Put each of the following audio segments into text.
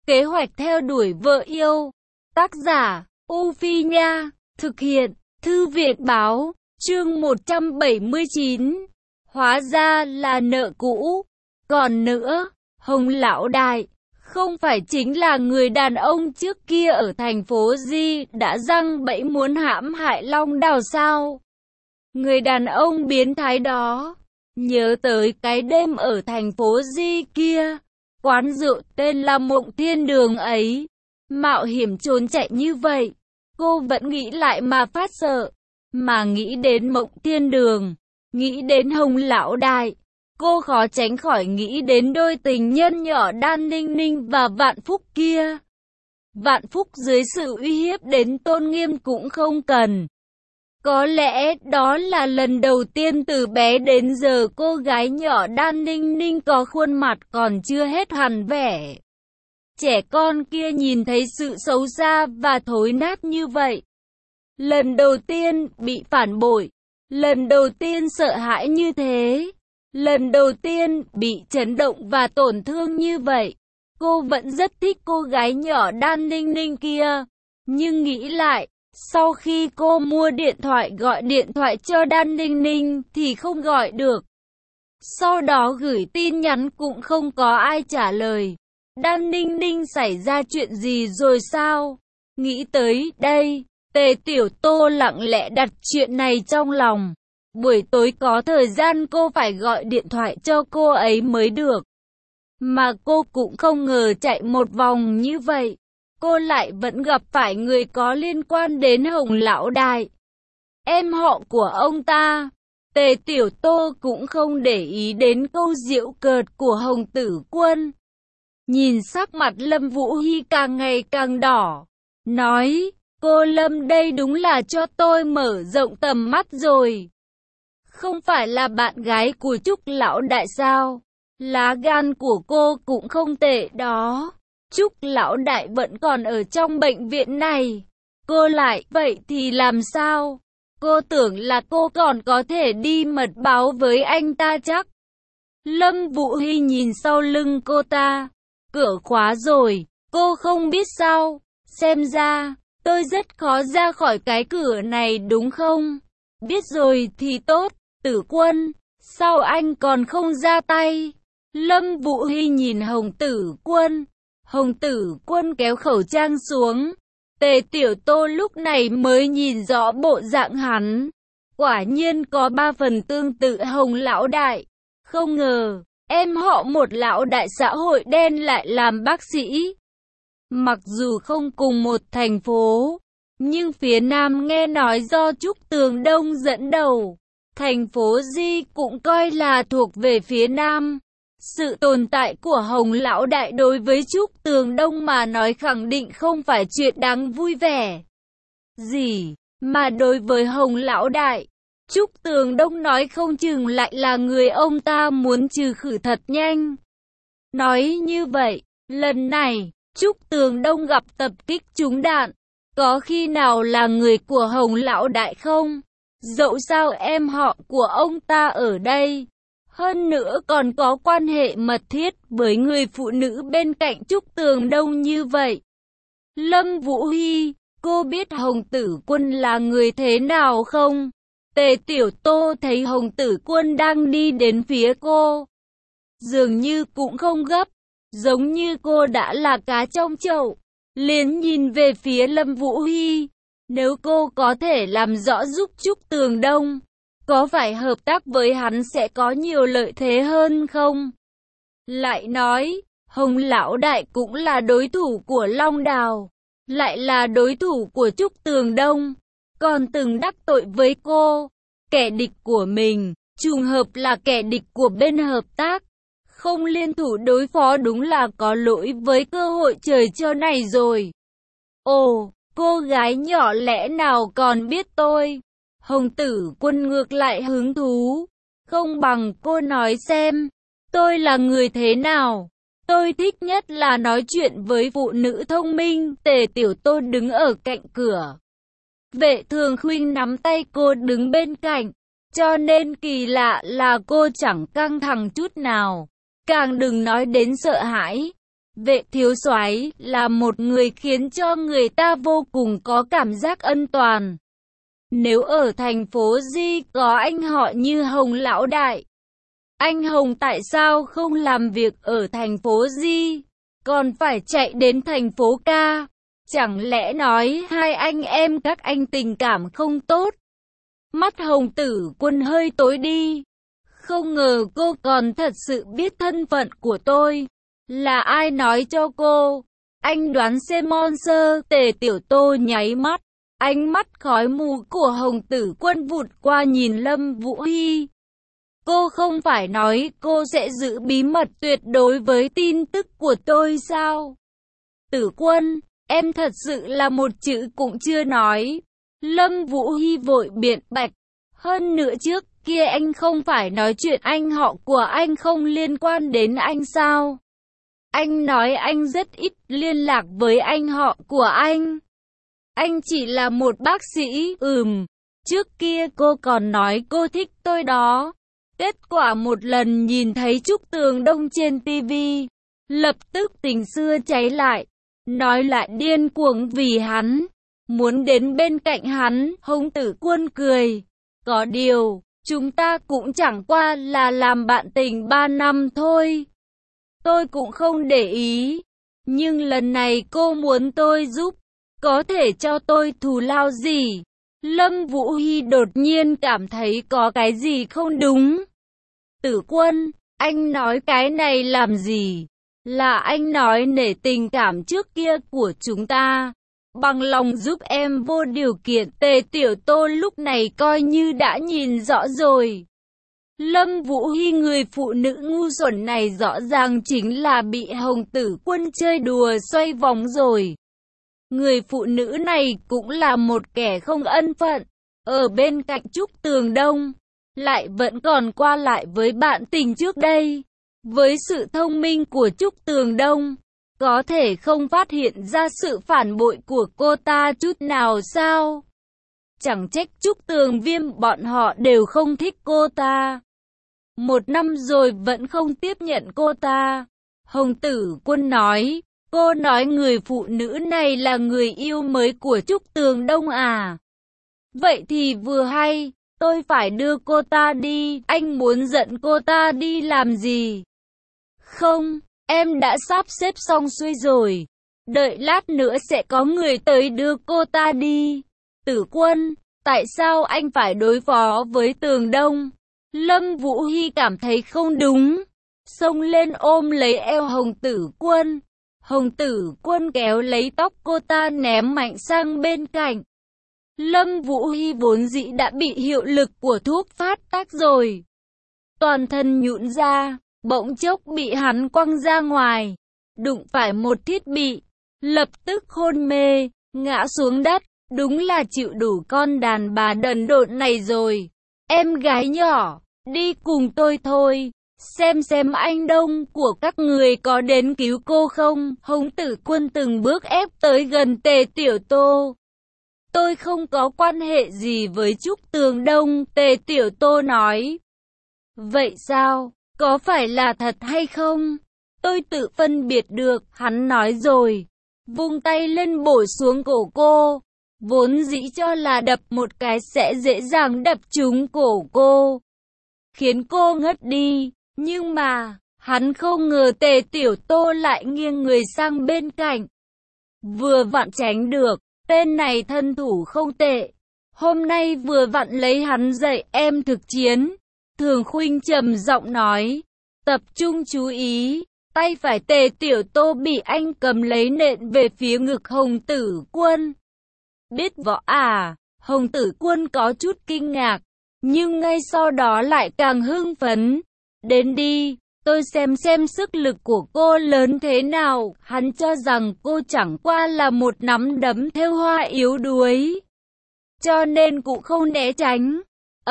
Kế hoạch theo đuổi vợ yêu. Tác giả, U Phi Nha. Thực hiện, Thư viện Báo. Chương 179. Hóa ra là nợ cũ. Còn nữa, Hồng Lão Đại, không phải chính là người đàn ông trước kia ở thành phố Di đã giăng bẫy muốn hãm hại Long Đào sao? Người đàn ông biến thái đó. Nhớ tới cái đêm ở thành phố Di kia, quán rượu tên là Mộng Thiên Đường ấy, mạo hiểm trốn chạy như vậy, cô vẫn nghĩ lại mà phát sợ. Mà nghĩ đến Mộng Thiên Đường, nghĩ đến Hồng Lão Đại, cô khó tránh khỏi nghĩ đến đôi tình nhân nhỏ Đan Ninh Ninh và Vạn Phúc kia. Vạn Phúc dưới sự uy hiếp đến tôn nghiêm cũng không cần. Có lẽ đó là lần đầu tiên từ bé đến giờ cô gái nhỏ Đan Ninh Ninh có khuôn mặt còn chưa hết hẳn vẻ trẻ con kia nhìn thấy sự xấu xa và thối nát như vậy. Lần đầu tiên bị phản bội, lần đầu tiên sợ hãi như thế, lần đầu tiên bị chấn động và tổn thương như vậy. Cô vẫn rất thích cô gái nhỏ Đan Ninh Ninh kia, nhưng nghĩ lại, sau khi cô mua điện thoại gọi điện thoại cho Đan Ninh Ninh thì không gọi được. Sau đó gửi tin nhắn cũng không có ai trả lời. Đan Ninh Ninh xảy ra chuyện gì rồi sao? Nghĩ tới đây, Tề Tiểu Tô lặng lẽ đặt chuyện này trong lòng. Buổi tối có thời gian cô phải gọi điện thoại cho cô ấy mới được. Mà cô cũng không ngờ chạy một vòng như vậy, cô lại vẫn gặp phải người có liên quan đến Hồng Lão Đại, em họ của ông ta. Tề Tiểu Tô cũng không để ý đến câu giễu cợt của Hồng Tử Quân. Nhìn sắc mặt Lâm Vũ Hy càng ngày càng đỏ, nói, cô Lâm đây đúng là cho tôi mở rộng tầm mắt rồi. Không phải là bạn gái của Trúc Lão Đại sao? Lá gan của cô cũng không tệ đó. Trúc Lão Đại vẫn còn ở trong bệnh viện này. Cô lại, vậy thì làm sao? Cô tưởng là cô còn có thể đi mật báo với anh ta chắc. Lâm Vũ Hy nhìn sau lưng cô ta. Cửa khóa rồi, cô không biết sao? Xem ra, tôi rất khó ra khỏi cái cửa này đúng không? Biết rồi thì tốt, Tử Quân, sao anh còn không ra tay? Lâm Vũ Hy nhìn Hồng Tử Quân. Hồng Tử Quân kéo khẩu trang xuống. Tề Tiểu Tô lúc này mới nhìn rõ bộ dạng hắn. Quả nhiên có 3 phần tương tự Hồng Lão Đại. Không ngờ, em họ một lão đại xã hội đen lại làm bác sĩ. Mặc dù không cùng một thành phố, nhưng phía Nam nghe nói do Trúc Tường Đông dẫn đầu. Thành phố Di cũng coi là thuộc về phía Nam. Sự tồn tại của Hồng Lão Đại đối với Trúc Tường Đông mà nói khẳng định không phải chuyện đáng vui vẻ gì, mà đối với Hồng Lão Đại, Trúc Tường Đông nói không chừng lại là người ông ta muốn trừ khử thật nhanh. Nói như vậy, lần này, Trúc Tường Đông gặp tập kích trúng đạn, có khi nào là người của Hồng Lão Đại không? Dẫu sao em họ của ông ta ở đây. Hơn nữa còn có quan hệ mật thiết với người phụ nữ bên cạnh Trúc Tường Đông như vậy. Lâm Vũ Hy, cô biết Hồng Tử Quân là người thế nào không? Tề Tiểu Tô thấy Hồng Tử Quân đang đi đến phía cô. Dường như cũng không gấp, giống như cô đã là cá trong chậu. Liền nhìn về phía Lâm Vũ Hy. Nếu cô có thể làm rõ giúp Trúc Tường Đông, có phải hợp tác với hắn sẽ có nhiều lợi thế hơn không? Lại nói, Hồng Lão Đại cũng là đối thủ của Long Đào, lại là đối thủ của Trúc Tường Đông, còn từng đắc tội với cô. Kẻ địch của mình, trùng hợp là kẻ địch của bên hợp tác. Không liên thủ đối phó đúng là có lỗi với cơ hội trời cho này rồi. Ồ, cô gái nhỏ lẽ nào còn biết tôi? Hồng Tử Quân ngược lại hứng thú. Không bằng cô nói xem, tôi là người thế nào? Tôi thích nhất là nói chuyện với phụ nữ thông minh. Tề Tiểu Tô đứng ở cạnh cửa. Vệ Thường Khuynh nắm tay cô đứng bên cạnh. Cho nên kỳ lạ là cô chẳng căng thẳng chút nào. Càng đừng nói đến sợ hãi. Vệ thiếu soái là một người khiến cho người ta vô cùng có cảm giác an toàn. Nếu ở thành phố Di có anh họ như Hồng lão đại, anh Hồng tại sao không làm việc ở thành phố Di, còn phải chạy đến thành phố Ca? Chẳng lẽ nói hai anh em các anh tình cảm không tốt? Mắt Hồng Tử Quân hơi tối đi. Không ngờ cô còn thật sự biết thân phận của tôi. Là ai nói cho cô? Anh đoán xem Monster. Tề Tiểu Tô nháy mắt. Ánh mắt khói mù của Hồng Tử Quân vụt qua nhìn Lâm Vũ Hy. Cô không phải nói cô sẽ giữ bí mật tuyệt đối với tin tức của tôi sao? Tử Quân, em thật sự là một chữ cũng chưa nói. Lâm Vũ Hy vội biện bạch. Hơn nữa trước kia anh không phải nói chuyện anh họ của anh không liên quan đến anh sao? Anh nói anh rất ít liên lạc với anh họ của anh. Anh chỉ là một bác sĩ, Trước kia cô còn nói cô thích tôi đó. Kết quả một lần nhìn thấy Trúc Tường Đông trên TV, lập tức tình xưa cháy lại. Nói lại điên cuồng vì hắn, muốn đến bên cạnh hắn. Hồng Tử Quân cười. Có điều, chúng ta cũng chẳng qua là làm bạn tình 3 năm thôi. Tôi cũng không để ý. Nhưng lần này cô muốn tôi giúp, có thể cho tôi thù lao gì? Lâm Vũ Hy đột nhiên cảm thấy có cái gì không đúng. Tử Quân, anh nói cái này làm gì? Là anh nói nể tình cảm trước kia của chúng ta. Bằng lòng giúp em vô điều kiện. Tề Tiểu Tô lúc này coi như đã nhìn rõ rồi. Lâm Vũ Hy người phụ nữ ngu xuẩn này rõ ràng chính là bị Hồng Tử Quân chơi đùa xoay vòng rồi. Người phụ nữ này cũng là một kẻ không ân phận. Ở bên cạnh Trúc Tường Đông, lại vẫn còn qua lại với bạn tình trước đây. Với sự thông minh của Trúc Tường Đông, có thể không phát hiện ra sự phản bội của cô ta chút nào sao? Chẳng trách Trúc Tường Viêm bọn họ đều không thích cô ta. 1 năm rồi vẫn không tiếp nhận cô ta. Hồng Tử Quân nói, cô nói người phụ nữ này là người yêu mới của Trúc Tường Đông à? Vậy thì vừa hay, tôi phải đưa cô ta đi. Anh muốn dẫn cô ta đi làm gì? Không, em đã sắp xếp xong xuôi rồi. Đợi lát nữa sẽ có người tới đưa cô ta đi. Tử Quân, tại sao anh phải đối phó với Tường Đông? Lâm Vũ Hy cảm thấy không đúng. Xông lên ôm lấy eo Hồng Tử Quân. Hồng Tử Quân kéo lấy tóc cô ta ném mạnh sang bên cạnh. Lâm Vũ Hy vốn dĩ đã bị hiệu lực của thuốc phát tác rồi. Toàn thân nhũn ra, bỗng chốc bị hắn quăng ra ngoài. Đụng phải một thiết bị, lập tức hôn mê, ngã xuống đất. Đúng là chịu đủ con đàn bà đần độn này rồi. Em gái nhỏ, đi cùng tôi thôi. Xem anh Đông của các người có đến cứu cô không? Hồng Tử Quân từng bước ép tới gần Tề Tiểu Tô. Tôi không có quan hệ gì với Trúc Tường Đông, Tề Tiểu Tô nói. Vậy sao? Có phải là thật hay không? Tôi tự phân biệt được, hắn nói rồi. Vung tay lên bổ xuống cổ cô. Vốn dĩ cho là đập một cái sẽ dễ dàng đập trúng cổ cô, khiến cô ngất đi. Nhưng mà, hắn không ngờ Tề Tiểu Tô lại nghiêng người sang bên cạnh. Vừa vặn tránh được, tên này thân thủ không tệ. Hôm nay vừa vặn lấy hắn dạy em thực chiến. Thường Khuynh trầm giọng nói, tập trung chú ý. Tay phải Tề Tiểu Tô bị anh cầm lấy nện về phía ngực Hồng Tử Quân. Biết võ à? Hồng Tử Quân có chút kinh ngạc, nhưng ngay sau đó lại càng hưng phấn. Đến đi, tôi xem sức lực của cô lớn thế nào. Hắn cho rằng cô chẳng qua là một nắm đấm thêu hoa yếu đuối, cho nên cũng không né tránh.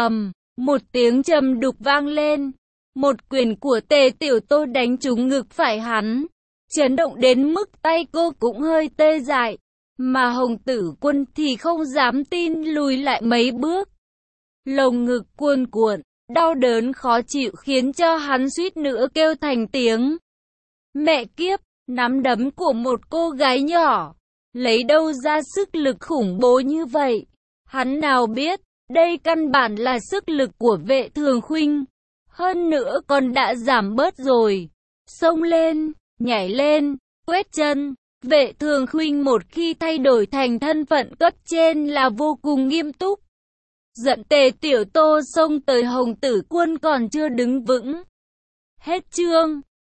Một tiếng trầm đục vang lên. Một quyền của Tề Tiểu Tô đánh trúng ngực phải hắn, chấn động đến mức tay cô cũng hơi tê dại. Mà Hồng Tử Quân thì không dám tin lùi lại mấy bước. Lồng ngực cuồn cuộn, đau đớn khó chịu khiến cho hắn suýt nữa kêu thành tiếng. Mẹ kiếp, Nắm đấm của một cô gái nhỏ, lấy đâu ra sức lực khủng bố như vậy? Hắn nào biết, đây căn bản là sức lực của Vệ Thường Khuynh. Hơn nữa còn đã giảm bớt rồi. Xông lên, nhảy lên, quét chân. Vệ Thường Khuynh một khi thay đổi thành thân phận cấp trên là vô cùng nghiêm túc. Giận Tề Tiểu Tô xông tới Hồng Tử Quân còn chưa đứng vững. Hết chương.